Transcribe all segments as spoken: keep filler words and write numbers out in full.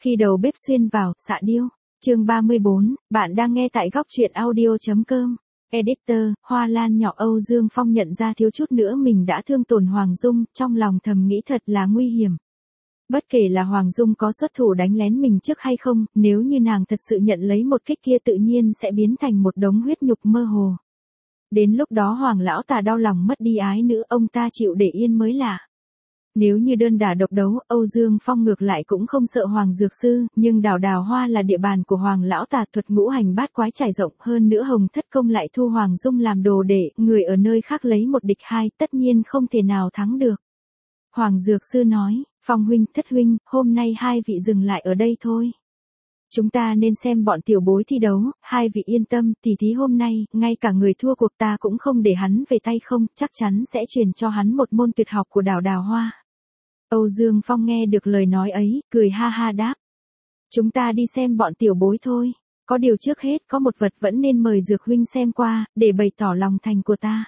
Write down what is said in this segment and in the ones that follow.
Khi đầu bếp xuyên vào, xạ điêu. Chương ba mươi bốn, bạn đang nghe tại góc truyện audio.com. Editor, Hoa Lan nhỏ. Âu Dương Phong nhận ra thiếu chút nữa mình đã thương tổn Hoàng Dung, trong lòng thầm nghĩ thật là nguy hiểm. Bất kể là Hoàng Dung có xuất thủ đánh lén mình trước hay không, nếu như nàng thật sự nhận lấy một kích kia tự nhiên sẽ biến thành một đống huyết nhục mơ hồ. Đến lúc đó Hoàng lão tà đau lòng mất đi ái nữ, ông ta chịu để yên mới lạ. Nếu như đơn đả độc đấu, Âu Dương Phong ngược lại cũng không sợ Hoàng Dược Sư, nhưng Đào Đào Hoa là địa bàn của Hoàng lão tà, thuật ngũ hành bát quái trải rộng, hơn nữa Hồng Thất Công lại thu Hoàng Dung làm đồ đệ, người ở nơi khác lấy một địch hai, tất nhiên không thể nào thắng được. Hoàng Dược Sư nói, Phong huynh, Thất huynh, hôm nay hai vị dừng lại ở đây thôi. Chúng ta nên xem bọn tiểu bối thi đấu, hai vị yên tâm, tỷ thí hôm nay, ngay cả người thua cuộc ta cũng không để hắn về tay không, chắc chắn sẽ truyền cho hắn một môn tuyệt học của Đào Đào Hoa. Âu Dương Phong nghe được lời nói ấy, cười ha ha đáp. Chúng ta đi xem bọn tiểu bối thôi. Có điều trước hết có một vật vẫn nên mời Dược huynh xem qua, để bày tỏ lòng thành của ta.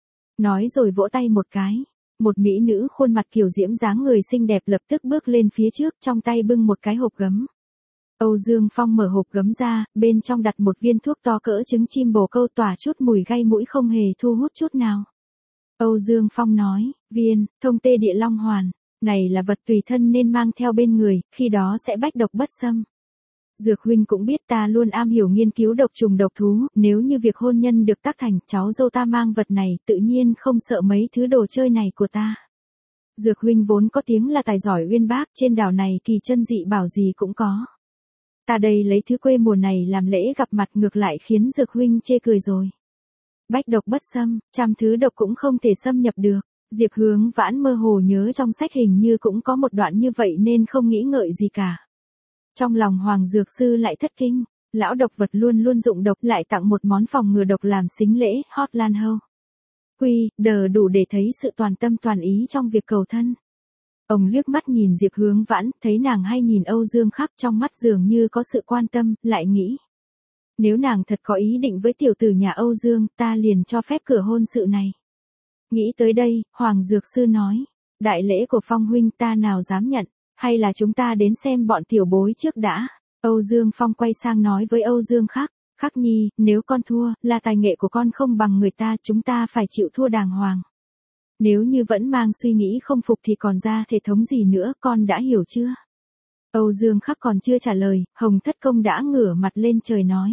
Nói rồi vỗ tay một cái. Một mỹ nữ khuôn mặt kiều diễm dáng người xinh đẹp lập tức bước lên phía trước, trong tay bưng một cái hộp gấm. Âu Dương Phong mở hộp gấm ra, bên trong đặt một viên thuốc to cỡ trứng chim bồ câu tỏa chút mùi gây mũi không hề thu hút chút nào. Âu Dương Phong nói, viên, thông tê địa long hoàn. Này là vật tùy thân nên mang theo bên người, khi đó sẽ bách độc bất xâm. Dược huynh cũng biết ta luôn am hiểu nghiên cứu độc trùng độc thú, nếu như việc hôn nhân được tác thành, cháu dâu ta mang vật này, tự nhiên không sợ mấy thứ đồ chơi này của ta. Dược huynh vốn có tiếng là tài giỏi uyên bác, trên đảo này kỳ chân dị bảo gì cũng có. Ta đây lấy thứ quê mùa này làm lễ gặp mặt, ngược lại khiến Dược huynh chê cười rồi. Bách độc bất xâm, trăm thứ độc cũng không thể xâm nhập được. Diệp Hướng Vãn mơ hồ nhớ trong sách hình như cũng có một đoạn như vậy nên không nghĩ ngợi gì cả. Trong lòng Hoàng Dược Sư lại thất kinh, lão độc vật luôn luôn dụng độc, lại tặng một món phòng ngừa độc làm sính lễ, hot lan hâu. Quy, đờ đủ để thấy sự toàn tâm toàn ý trong việc cầu thân. Ông liếc mắt nhìn Diệp Hướng Vãn, thấy nàng hay nhìn Âu Dương Khắc, trong mắt dường như có sự quan tâm, lại nghĩ. Nếu nàng thật có ý định với tiểu tử nhà Âu Dương, ta liền cho phép cửa hôn sự này. Nghĩ tới đây, Hoàng Dược Sư nói, đại lễ của Phong huynh ta nào dám nhận, hay là chúng ta đến xem bọn tiểu bối trước đã. Âu Dương Phong quay sang nói với Âu Dương Khắc, Khắc nhi, nếu con thua, là tài nghệ của con không bằng người ta, chúng ta phải chịu thua đàng hoàng. Nếu như vẫn mang suy nghĩ không phục thì còn ra thể thống gì nữa, con đã hiểu chưa? Âu Dương Khắc còn chưa trả lời, Hồng Thất Công đã ngửa mặt lên trời nói.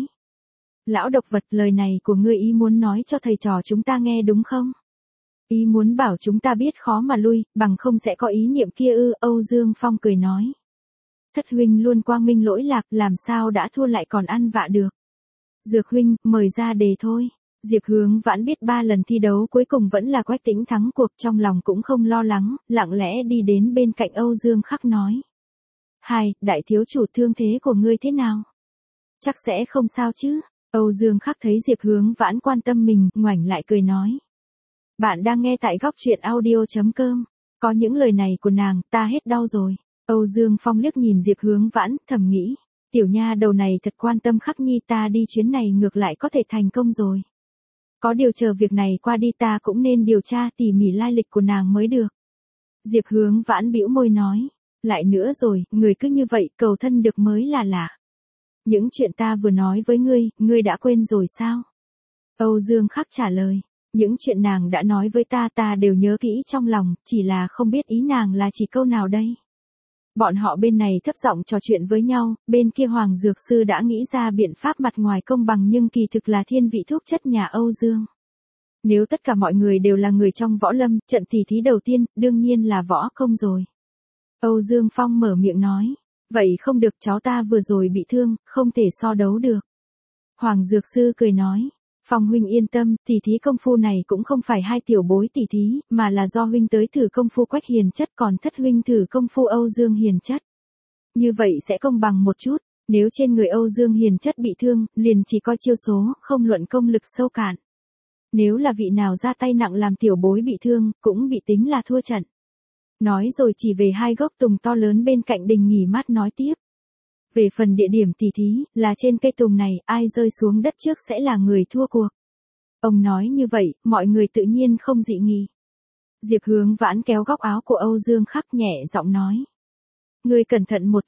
Lão độc vật, lời này của ngươi ý muốn nói cho thầy trò chúng ta nghe đúng không? Ý muốn bảo chúng ta biết khó mà lui, bằng không sẽ có ý niệm kia ư? Âu Dương Phong cười nói. Thất huynh luôn quang minh lỗi lạc, làm sao đã thua lại còn ăn vạ được. Dược huynh, mời ra đề thôi. Diệp Hướng Vãn biết ba lần thi đấu cuối cùng vẫn là Quách Tĩnh thắng cuộc, trong lòng cũng không lo lắng, lặng lẽ đi đến bên cạnh Âu Dương Khắc nói. Hai, đại thiếu chủ, thương thế của ngươi thế nào? Chắc sẽ không sao chứ? Âu Dương Khắc thấy Diệp Hướng Vãn quan tâm mình, ngoảnh lại cười nói. Bạn đang nghe tại góc truyện audio.com. Có những lời này của nàng, ta hết đau rồi. Âu Dương Phong liếc nhìn Diệp Hướng Vãn, thầm nghĩ. Tiểu nha đầu này thật quan tâm Khắc nhi, ta đi chuyến này ngược lại có thể thành công rồi. Có điều chờ việc này qua đi ta cũng nên điều tra tỉ mỉ lai lịch của nàng mới được. Diệp Hướng Vãn bĩu môi nói. Lại nữa rồi, người cứ như vậy, cầu thân được mới là lạ. Những chuyện ta vừa nói với ngươi, ngươi đã quên rồi sao? Âu Dương Khắc trả lời. Những chuyện nàng đã nói với ta ta đều nhớ kỹ trong lòng, chỉ là không biết ý nàng là chỉ câu nào đây. Bọn họ bên này thấp giọng trò chuyện với nhau, bên kia Hoàng Dược Sư đã nghĩ ra biện pháp mặt ngoài công bằng nhưng kỳ thực là thiên vị thuốc chất nhà Âu Dương. Nếu tất cả mọi người đều là người trong võ lâm, trận tỷ thí đầu tiên, đương nhiên là võ công rồi. Âu Dương Phong mở miệng nói, vậy không được, cháu ta vừa rồi bị thương, không thể so đấu được. Hoàng Dược Sư cười nói. Phong huynh yên tâm, tỷ thí công phu này cũng không phải hai tiểu bối tỷ thí, mà là do huynh tới thử công phu Quách Hiền Chất, còn Thất huynh thử công phu Âu Dương Hiền Chất. Như vậy sẽ công bằng một chút, nếu trên người Âu Dương Hiền Chất bị thương, liền chỉ coi chiêu số, không luận công lực sâu cạn. Nếu là vị nào ra tay nặng làm tiểu bối bị thương, cũng bị tính là thua trận. Nói rồi chỉ về hai gốc tùng to lớn bên cạnh đình nghỉ mát nói tiếp. Về phần địa điểm tỷ thí, là trên cây tùng này, ai rơi xuống đất trước sẽ là người thua cuộc. Ông nói như vậy, mọi người tự nhiên không dị nghị. Diệp Hướng Vãn kéo góc áo của Âu Dương Khắc nhẹ giọng nói. Ngươi cẩn thận một chút,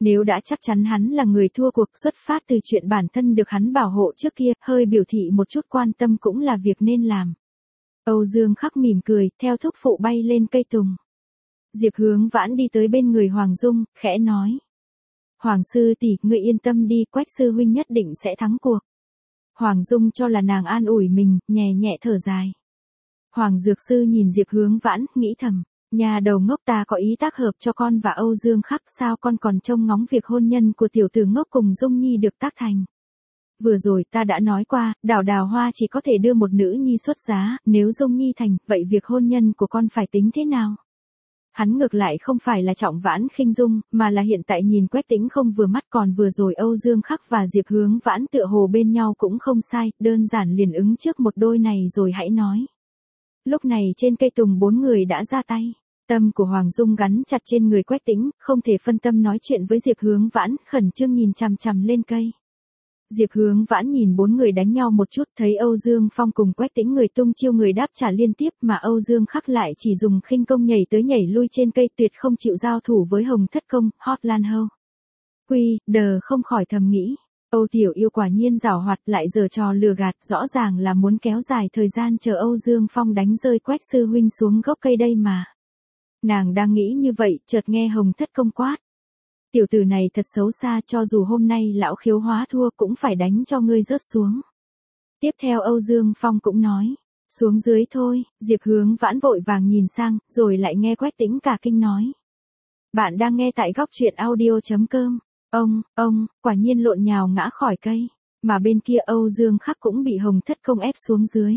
Nếu đã chắc chắn hắn là người thua cuộc, xuất phát từ chuyện bản thân được hắn bảo hộ trước kia, hơi biểu thị một chút quan tâm cũng là việc nên làm. Âu Dương Khắc mỉm cười, theo thúc phụ bay lên cây tùng. Diệp Hướng Vãn đi tới bên người Hoàng Dung, khẽ nói. Hoàng sư tỷ, ngươi yên tâm đi, Quách sư huynh nhất định sẽ thắng cuộc. Hoàng Dung cho là nàng an ủi mình, nhẹ nhẹ thở dài. Hoàng Dược Sư nhìn Diệp Hướng Vãn, nghĩ thầm, nhà đầu ngốc, ta có ý tác hợp cho con và Âu Dương Khắc, sao con còn trông ngóng việc hôn nhân của tiểu tử ngốc cùng Dung Nhi được tác thành. Vừa rồi ta đã nói qua, Đào Đào Hoa chỉ có thể đưa một nữ nhi xuất giá, nếu Dung Nhi thành, vậy việc hôn nhân của con phải tính thế nào? Hắn ngược lại không phải là trọng Vãn khinh Dung, mà là hiện tại nhìn Quách Tĩnh không vừa mắt, còn vừa rồi Âu Dương Khắc và Diệp Hướng Vãn tựa hồ bên nhau cũng không sai, đơn giản liền ứng trước một đôi này rồi hãy nói. Lúc này trên cây tùng bốn người đã ra tay. Tâm của Hoàng Dung gắn chặt trên người Quách Tĩnh, không thể phân tâm nói chuyện với Diệp Hướng Vãn, khẩn trương nhìn chằm chằm lên cây. Diệp Hướng Vãn nhìn bốn người đánh nhau một chút, thấy Âu Dương Phong cùng Quách Tĩnh người tung chiêu người đáp trả liên tiếp, mà Âu Dương Khắc lại chỉ dùng khinh công nhảy tới nhảy lui trên cây, tuyệt không chịu giao thủ với Hồng Thất Công, Hotland Ho. Quy, đờ không khỏi thầm nghĩ, Âu tiểu yêu quả nhiên giảo hoạt, lại giở trò lừa gạt, rõ ràng là muốn kéo dài thời gian chờ Âu Dương Phong đánh rơi Quách sư huynh xuống gốc cây đây mà. Nàng đang nghĩ như vậy, chợt nghe Hồng Thất Công quát. Tiểu tử này thật xấu xa, cho dù hôm nay lão khiếu hóa thua cũng phải đánh cho ngươi rớt xuống. Tiếp theo Âu Dương Phong cũng nói, xuống dưới thôi. Diệp Hướng Vãn vội vàng nhìn sang, rồi lại nghe Quách Tĩnh cả kinh nói. Bạn đang nghe tại góc truyện audio chấm com. Ông, ông, quả nhiên lộn nhào ngã khỏi cây, mà bên kia Âu Dương Khắc cũng bị Hồng Thất Công ép xuống dưới.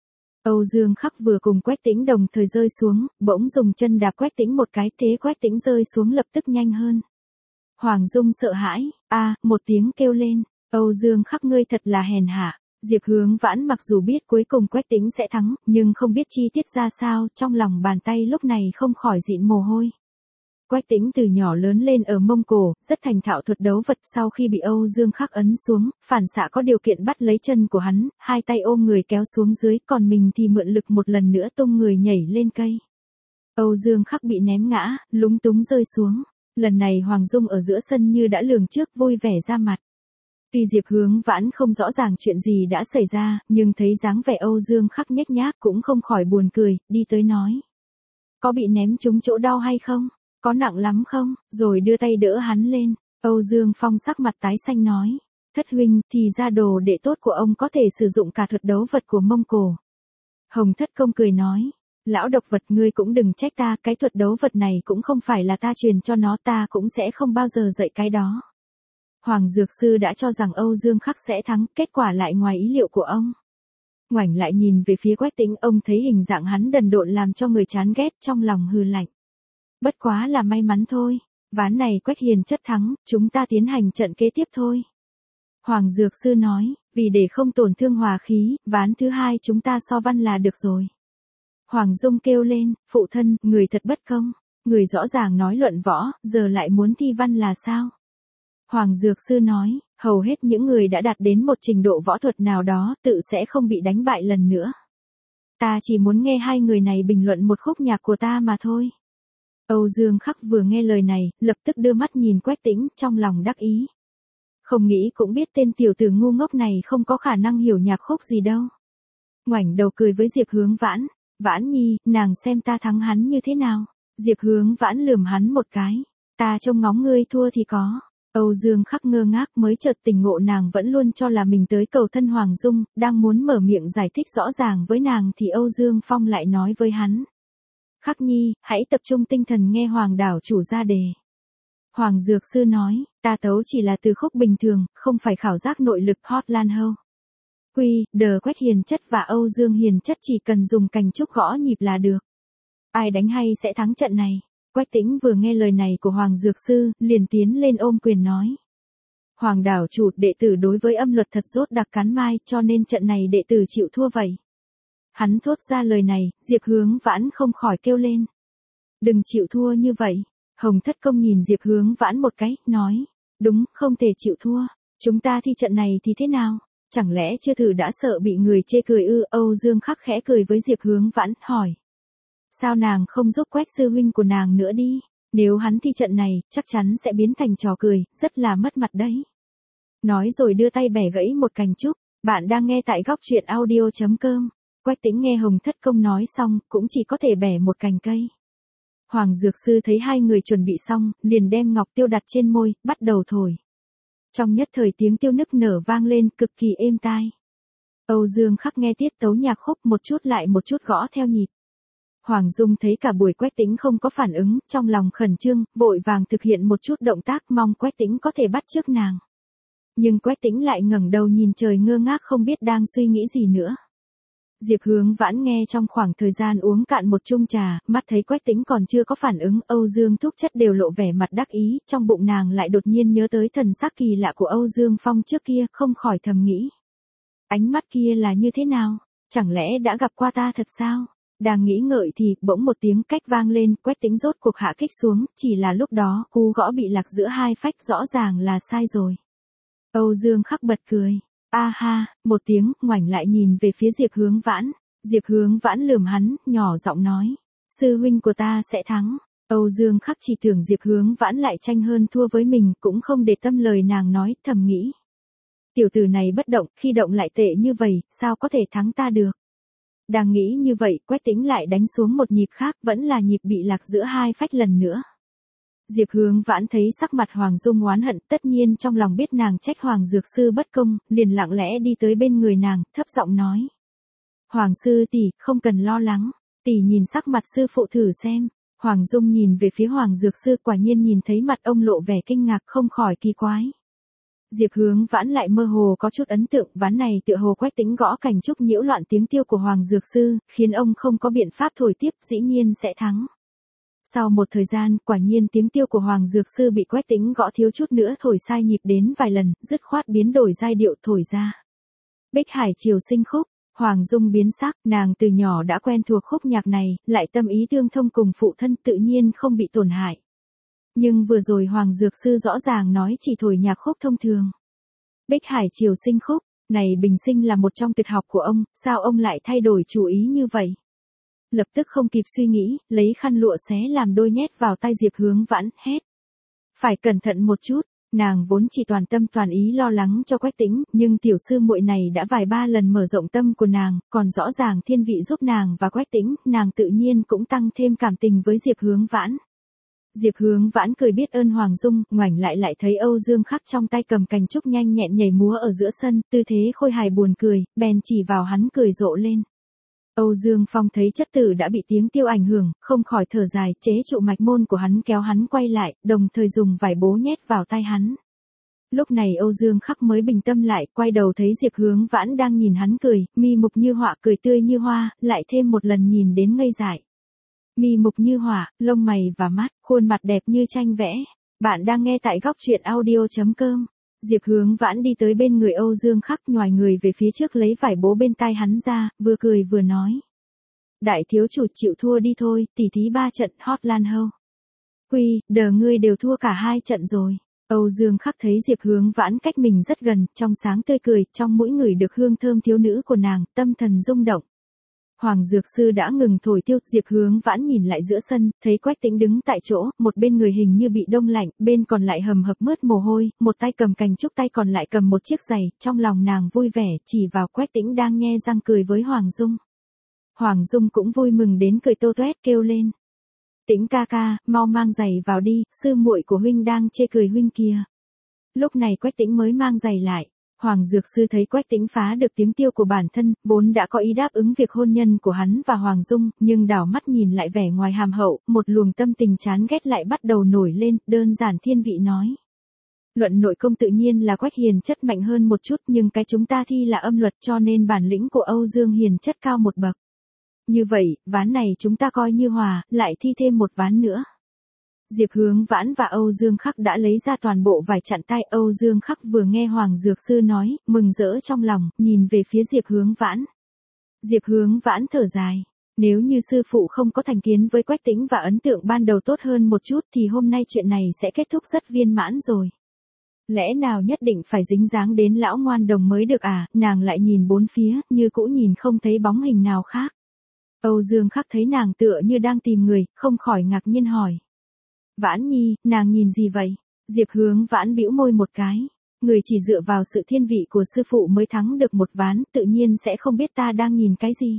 Âu Dương Khắc vừa cùng Quách Tĩnh đồng thời rơi xuống, bỗng dùng chân đạp Quách Tĩnh một cái, thế Quách Tĩnh rơi xuống lập tức nhanh hơn. Hoàng Dung sợ hãi, a, à, một tiếng kêu lên, Âu Dương Khắc ngươi thật là hèn hạ. Diệp Hướng Vãn mặc dù biết cuối cùng Quách Tĩnh sẽ thắng, nhưng không biết chi tiết ra sao, trong lòng bàn tay lúc này không khỏi dịn mồ hôi. Quách Tĩnh từ nhỏ lớn lên ở Mông Cổ, rất thành thạo thuật đấu vật, sau khi bị Âu Dương Khắc ấn xuống, phản xạ có điều kiện bắt lấy chân của hắn, hai tay ôm người kéo xuống dưới, còn mình thì mượn lực một lần nữa tung người nhảy lên cây. Âu Dương Khắc bị ném ngã, lúng túng rơi xuống. Lần này Hoàng Dung ở giữa sân như đã lường trước, vui vẻ ra mặt. Tuy Diệp Hướng Vãn không rõ ràng chuyện gì đã xảy ra, nhưng thấy dáng vẻ Âu Dương Khắc nhếch nhác cũng không khỏi buồn cười, đi tới nói. Có bị ném trúng chỗ đau hay không? Có nặng lắm không? Rồi đưa tay đỡ hắn lên. Âu Dương Phong sắc mặt tái xanh nói. Thất huynh, thì ra đồ đệ tốt của ông có thể sử dụng cả thuật đấu vật của Mông Cổ. Hồng Thất Công cười nói. Lão độc vật, ngươi cũng đừng trách ta, cái thuật đấu vật này cũng không phải là ta truyền cho nó, ta cũng sẽ không bao giờ dạy cái đó. Hoàng Dược Sư đã cho rằng Âu Dương Khắc sẽ thắng, kết quả lại ngoài ý liệu của ông. Ngoảnh lại nhìn về phía Quách Tĩnh, ông thấy hình dạng hắn đần độn làm cho người chán ghét, trong lòng hừ lạnh. Bất quá là may mắn thôi, ván này Quách hiền chất thắng, chúng ta tiến hành trận kế tiếp thôi. Hoàng Dược Sư nói, vì để không tổn thương hòa khí, ván thứ hai chúng ta so văn là được rồi. Hoàng Dung kêu lên, phụ thân, người thật bất công, người rõ ràng nói luận võ, giờ lại muốn thi văn là sao? Hoàng Dược Sư nói, hầu hết những người đã đạt đến một trình độ võ thuật nào đó, tự sẽ không bị đánh bại lần nữa. Ta chỉ muốn nghe hai người này bình luận một khúc nhạc của ta mà thôi. Âu Dương Khắc vừa nghe lời này, lập tức đưa mắt nhìn Quách Tĩnh, trong lòng đắc ý. Không nghĩ cũng biết tên tiểu tử ngu ngốc này không có khả năng hiểu nhạc khúc gì đâu. Ngoảnh đầu cười với Diệp Hướng Vãn. Vãn Nhi, nàng xem ta thắng hắn như thế nào? Diệp Hướng Vãn lườm hắn một cái. Ta trông ngóng ngươi thua thì có. Âu Dương Khắc ngơ ngác mới chợt tỉnh ngộ nàng vẫn luôn cho là mình tới cầu thân Hoàng Dung, đang muốn mở miệng giải thích rõ ràng với nàng thì Âu Dương Phong lại nói với hắn. Khắc Nhi, hãy tập trung tinh thần nghe Hoàng đảo chủ ra đề. Hoàng Dược Sư nói, ta tấu chỉ là từ khúc bình thường, không phải khảo giác nội lực Hotland Ho. Quy, đờ Quách hiền chất và Âu Dương hiền chất chỉ cần dùng cành trúc gõ nhịp là được. Ai đánh hay sẽ thắng trận này. Quách Tĩnh vừa nghe lời này của Hoàng Dược Sư, liền tiến lên ôm quyền nói. Hoàng đảo chủ, đệ tử đối với âm luật thật rốt đặc cắn mai, cho nên trận này đệ tử chịu thua vậy. Hắn thốt ra lời này, Diệp Hướng Vãn không khỏi kêu lên. Đừng chịu thua như vậy. Hồng Thất Công nhìn Diệp Hướng Vãn một cái, nói. Đúng, không thể chịu thua. Chúng ta thi trận này thì thế nào? Chẳng lẽ chưa thử đã sợ bị người chê cười ư? Âu Dương Khắc khẽ cười với Diệp Hướng Vãn, hỏi. Sao nàng không giúp Quách sư huynh của nàng nữa đi? Nếu hắn thi trận này, chắc chắn sẽ biến thành trò cười, rất là mất mặt đấy. Nói rồi đưa tay bẻ gãy một cành trúc. Bạn đang nghe tại góc truyện audio.com. Quách Tĩnh nghe Hồng Thất Công nói xong, cũng chỉ có thể bẻ một cành cây. Hoàng Dược Sư thấy hai người chuẩn bị xong, liền đem ngọc tiêu đặt trên môi, bắt đầu thổi. Trong nhất thời tiếng tiêu nức nở vang lên, cực kỳ êm tai. Âu Dương Khắc nghe tiết tấu nhạc khúc một chút lại một chút gõ theo nhịp. Hoàng Dung thấy cả buổi Quách Tĩnh không có phản ứng, trong lòng khẩn trương, vội vàng thực hiện một chút động tác mong Quách Tĩnh có thể bắt chước nàng. Nhưng Quách Tĩnh lại ngẩng đầu nhìn trời ngơ ngác không biết đang suy nghĩ gì nữa. Diệp Hướng Vãn nghe trong khoảng thời gian uống cạn một chung trà, mắt thấy Quách Tĩnh còn chưa có phản ứng, Âu Dương Thúc Chất đều lộ vẻ mặt đắc ý, trong bụng nàng lại đột nhiên nhớ tới thần sắc kỳ lạ của Âu Dương Phong trước kia, không khỏi thầm nghĩ. Ánh mắt kia là như thế nào? Chẳng lẽ đã gặp qua ta thật sao? Đang nghĩ ngợi thì, bỗng một tiếng cách vang lên, Quách Tĩnh rốt cuộc hạ kích xuống, chỉ là lúc đó, cú gõ bị lạc giữa hai phách rõ ràng là sai rồi. Âu Dương Khắc bật cười. A ha, một tiếng, ngoảnh lại nhìn về phía Diệp Hướng Vãn. Diệp Hướng Vãn lườm hắn, nhỏ giọng nói. Sư huynh của ta sẽ thắng. Âu Dương Khắc chỉ tưởng Diệp Hướng Vãn lại tranh hơn thua với mình, cũng không để tâm lời nàng nói, thầm nghĩ. Tiểu tử này bất động, khi động lại tệ như vậy, sao có thể thắng ta được? Đang nghĩ như vậy, Quách Tĩnh lại đánh xuống một nhịp khác, vẫn là nhịp bị lạc giữa hai phách lần nữa. Diệp Hướng Vãn thấy sắc mặt Hoàng Dung oán hận, tất nhiên trong lòng biết nàng trách Hoàng Dược Sư bất công, liền lặng lẽ đi tới bên người nàng, thấp giọng nói. Hoàng sư tỷ, không cần lo lắng, tỷ nhìn sắc mặt sư phụ thử xem. Hoàng Dung nhìn về phía Hoàng Dược Sư, quả nhiên nhìn thấy mặt ông lộ vẻ kinh ngạc, không khỏi kỳ quái. Diệp Hướng Vãn lại mơ hồ có chút ấn tượng, ván này tựa hồ Quách Tĩnh gõ cành trúc nhiễu loạn tiếng tiêu của Hoàng Dược Sư, khiến ông không có biện pháp thổi tiếp, dĩ nhiên sẽ thắng. Sau một thời gian, quả nhiên tiếng tiêu của Hoàng Dược Sư bị Quách Tĩnh gõ thiếu chút nữa thổi sai nhịp đến vài lần, dứt khoát biến đổi giai điệu thổi ra. Bích Hải Triều Sinh khúc. Hoàng Dung biến sắc, nàng từ nhỏ đã quen thuộc khúc nhạc này, lại tâm ý tương thông cùng phụ thân tự nhiên không bị tổn hại. Nhưng vừa rồi Hoàng Dược Sư rõ ràng nói chỉ thổi nhạc khúc thông thường. Bích Hải Triều Sinh khúc, này bình sinh là một trong tuyệt học của ông, sao ông lại thay đổi chủ ý như vậy? Lập tức không kịp suy nghĩ, lấy khăn lụa xé làm đôi nhét vào tay Diệp Hướng Vãn, hét. Phải cẩn thận một chút, nàng vốn chỉ toàn tâm toàn ý lo lắng cho Quách Tĩnh, nhưng tiểu sư muội này đã vài ba lần mở rộng tâm của nàng, còn rõ ràng thiên vị giúp nàng và Quách Tĩnh, nàng tự nhiên cũng tăng thêm cảm tình với Diệp Hướng Vãn. Diệp Hướng Vãn cười biết ơn Hoàng Dung, ngoảnh lại lại thấy Âu Dương Khắc trong tay cầm cành trúc nhanh nhẹn nhảy múa ở giữa sân, tư thế khôi hài buồn cười, bèn chỉ vào hắn cười rộ lên. Âu Dương Phong thấy chất tử đã bị tiếng tiêu ảnh hưởng, không khỏi thở dài, chế trụ mạch môn của hắn kéo hắn quay lại, đồng thời dùng vải bố nhét vào tay hắn. Lúc này Âu Dương Khắc mới bình tâm lại, quay đầu thấy Diệp Hướng Vãn đang nhìn hắn cười, mi mục như họa, cười tươi như hoa, lại thêm một lần nhìn đến ngây dại. Mi mục như họa, lông mày và mắt, khuôn mặt đẹp như tranh vẽ. Bạn đang nghe tại góc truyện audio.com. Diệp Hướng Vãn đi tới bên người Âu Dương Khắc, nhoài người về phía trước lấy vải bố bên tai hắn ra, vừa cười vừa nói. Đại thiếu chủ chịu thua đi thôi, tỷ thí ba trận hot lan hâu. Quy, đờ ngươi đều thua cả hai trận rồi. Âu Dương Khắc thấy Diệp Hướng Vãn cách mình rất gần, trong sáng tươi cười, trong mỗi người được hương thơm thiếu nữ của nàng, tâm thần rung động. Hoàng Dược Sư đã ngừng thổi tiêu, Diệp Hướng Vãn nhìn lại giữa sân, thấy Quách Tĩnh đứng tại chỗ, một bên người hình như bị đông lạnh, bên còn lại hầm hập mướt mồ hôi, một tay cầm cành trúc tay còn lại cầm một chiếc giày, trong lòng nàng vui vẻ, chỉ vào Quách Tĩnh đang nhe răng cười với Hoàng Dung. Hoàng Dung cũng vui mừng đến cười tô toét kêu lên. Tĩnh ca ca, mau mang giày vào đi, sư muội của huynh đang chê cười huynh kìa. Lúc này Quách Tĩnh mới mang giày lại. Hoàng Dược Sư thấy Quách Tĩnh phá được tiếng tiêu của bản thân, vốn đã có ý đáp ứng việc hôn nhân của hắn và Hoàng Dung, nhưng đảo mắt nhìn lại vẻ ngoài hàm hậu, một luồng tâm tình chán ghét lại bắt đầu nổi lên, đơn giản thiên vị nói. Luận nội công tự nhiên là Quách Hiền chất mạnh hơn một chút, nhưng cái chúng ta thi là âm luật cho nên bản lĩnh của Âu Dương Hiền chất cao một bậc. Như vậy, ván này chúng ta coi như hòa, lại thi thêm một ván nữa. Diệp Hướng Vãn và Âu Dương Khắc đã lấy ra toàn bộ vải chặn tay. Âu Dương Khắc vừa nghe Hoàng Dược Sư nói, mừng rỡ trong lòng, nhìn về phía Diệp Hướng Vãn. Diệp Hướng Vãn thở dài. Nếu như sư phụ không có thành kiến với Quách Tĩnh và ấn tượng ban đầu tốt hơn một chút thì hôm nay chuyện này sẽ kết thúc rất viên mãn rồi. Lẽ nào nhất định phải dính dáng đến lão ngoan đồng mới được à? Nàng lại nhìn bốn phía, như cũ nhìn không thấy bóng hình nào khác. Âu Dương Khắc thấy nàng tựa như đang tìm người, không khỏi ngạc nhiên hỏi. Vãn Nhi, nàng nhìn gì vậy? Diệp Hướng Vãn bĩu môi một cái. Người chỉ dựa vào sự thiên vị của sư phụ mới thắng được một ván, tự nhiên sẽ không biết ta đang nhìn cái gì.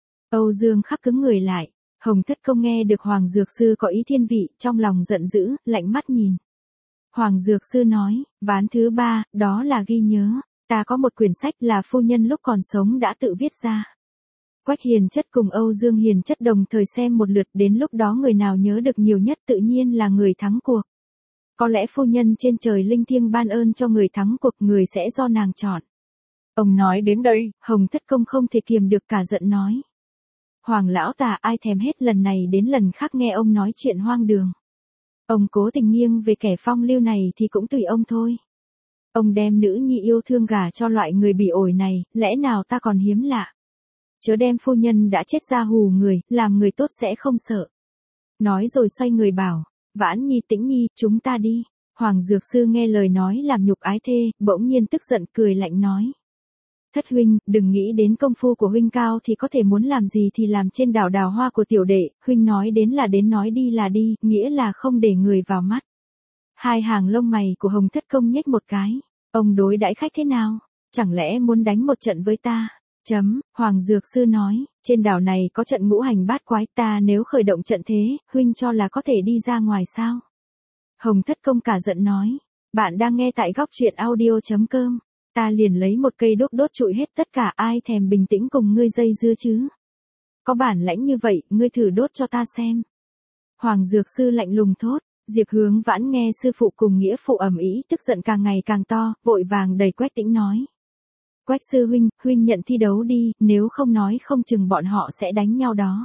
Âu Dương Khắc cứng người lại. Hồng Thất Công nghe được Hoàng Dược Sư có ý thiên vị, trong lòng giận dữ, lạnh mắt nhìn. Hoàng Dược Sư nói, ván thứ ba, đó là ghi nhớ. Ta có một quyển sách là phu nhân lúc còn sống đã tự viết ra. Quách Hiền Chất cùng Âu Dương Hiền Chất đồng thời xem một lượt, đến lúc đó người nào nhớ được nhiều nhất tự nhiên là người thắng cuộc. Có lẽ phu nhân trên trời linh thiêng ban ơn cho người thắng cuộc, người sẽ do nàng chọn. Ông nói đến đây, Hồng Thất Công không thể kiềm được cả giận nói. Hoàng lão tà, ai thèm hết lần này đến lần khác nghe ông nói chuyện hoang đường. Ông cố tình nghiêng về kẻ phong lưu này thì cũng tùy ông thôi. Ông đem nữ nhi yêu thương gả cho loại người bị ổi này, lẽ nào ta còn hiếm lạ. Chớ đem phu nhân đã chết ra hù người, làm người tốt sẽ không sợ. Nói rồi xoay người bảo, Vãn Nhi Tĩnh Nhi, chúng ta đi. Hoàng Dược Sư nghe lời nói làm nhục ái thê, bỗng nhiên tức giận cười lạnh nói. Thất huynh, đừng nghĩ đến công phu của huynh cao thì có thể muốn làm gì thì làm trên đảo đào hoa của tiểu đệ, huynh nói đến là đến nói đi là đi, nghĩa là không để người vào mắt. Hai hàng lông mày của Hồng Thất Công nhếch một cái, ông đối đãi khách thế nào, chẳng lẽ muốn đánh một trận với ta? Chấm, Hoàng Dược Sư nói, trên đảo này có trận ngũ hành bát quái, ta nếu khởi động trận thế, huynh cho là có thể đi ra ngoài sao? Hồng Thất Công cả giận nói, bạn đang nghe tại góc truyện audio chấm com. Ta liền lấy một cây đốt đốt trụi hết tất cả, ai thèm bình tĩnh cùng ngươi dây dưa chứ. Có bản lãnh như vậy, ngươi thử đốt cho ta xem. Hoàng Dược Sư lạnh lùng thốt, Diệp Hướng Vãn nghe sư phụ cùng nghĩa phụ ầm ĩ, tức giận càng ngày càng to, vội vàng đầy Quách Tĩnh nói. Quách sư huynh, huynh nhận thi đấu đi, nếu không nói không chừng bọn họ sẽ đánh nhau đó.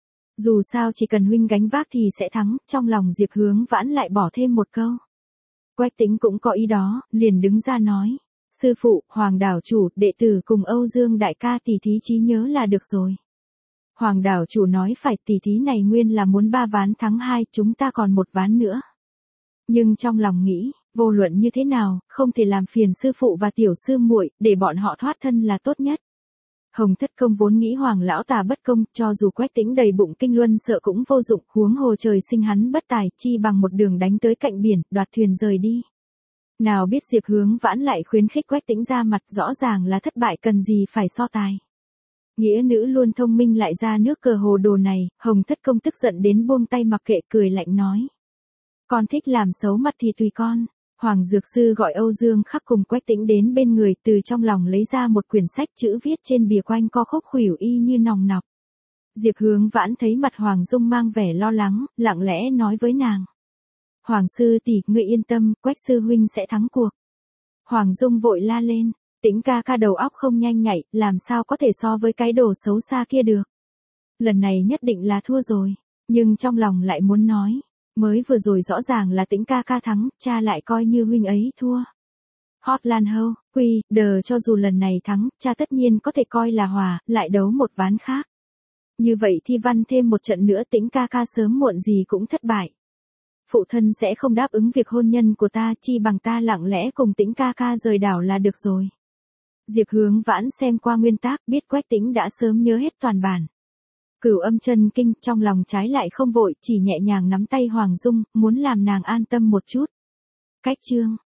Dù sao chỉ cần huynh gánh vác thì sẽ thắng, trong lòng Diệp Hướng Vãn lại bỏ thêm một câu. Quách Tĩnh cũng có ý đó, liền đứng ra nói. Sư phụ, Hoàng đảo chủ, đệ tử cùng Âu Dương đại ca tỷ thí trí nhớ là được rồi. Hoàng đảo chủ nói phải, tỷ thí này nguyên là muốn ba ván thắng hai, chúng ta còn một ván nữa. Nhưng trong lòng nghĩ, vô luận như thế nào, không thể làm phiền sư phụ và tiểu sư muội, để bọn họ thoát thân là tốt nhất. Hồng Thất Công vốn nghĩ Hoàng lão tà bất công, cho dù Quách Tĩnh đầy bụng kinh luân sợ cũng vô dụng, huống hồ trời sinh hắn bất tài, chi bằng một đường đánh tới cạnh biển, đoạt thuyền rời đi. Nào biết Diệp Hướng Vãn lại khuyến khích Quách Tĩnh ra mặt, rõ ràng là thất bại cần gì phải so tài. Nghĩa nữ luôn thông minh lại ra nước cờ hồ đồ này, Hồng Thất Công tức giận đến buông tay mặc kệ, cười lạnh nói. Con thích làm xấu mặt thì tùy con. Hoàng Dược Sư gọi Âu Dương Khắc cùng Quách Tĩnh đến bên người, từ trong lòng lấy ra một quyển sách, chữ viết trên bìa quanh co khúc khuỷu y như nòng nọc. Diệp Hướng Vãn thấy mặt Hoàng Dung mang vẻ lo lắng, lặng lẽ nói với nàng. Hoàng sư tỷ, ngươi yên tâm, Quách sư huynh sẽ thắng cuộc. Hoàng Dung vội la lên, Tĩnh ca ca đầu óc không nhanh nhạy, làm sao có thể so với cái đồ xấu xa kia được. Lần này nhất định là thua rồi, nhưng trong lòng lại muốn nói, mới vừa rồi rõ ràng là Tĩnh ca ca thắng, cha lại coi như huynh ấy thua. Hotland Ho, quy, đờ, cho dù lần này thắng, cha tất nhiên có thể coi là hòa, lại đấu một ván khác. Như vậy thi văn thêm một trận nữa, Tĩnh ca ca sớm muộn gì cũng thất bại. Phụ thân sẽ không đáp ứng việc hôn nhân của ta, chi bằng ta lặng lẽ cùng Tĩnh ca ca rời đảo là được rồi. Diệp Hướng Vãn xem qua nguyên tác, biết Quách Tĩnh đã sớm nhớ hết toàn bản. Cửu âm chân kinh, trong lòng trái lại không vội, chỉ nhẹ nhàng nắm tay Hoàng Dung, muốn làm nàng an tâm một chút. Cách chương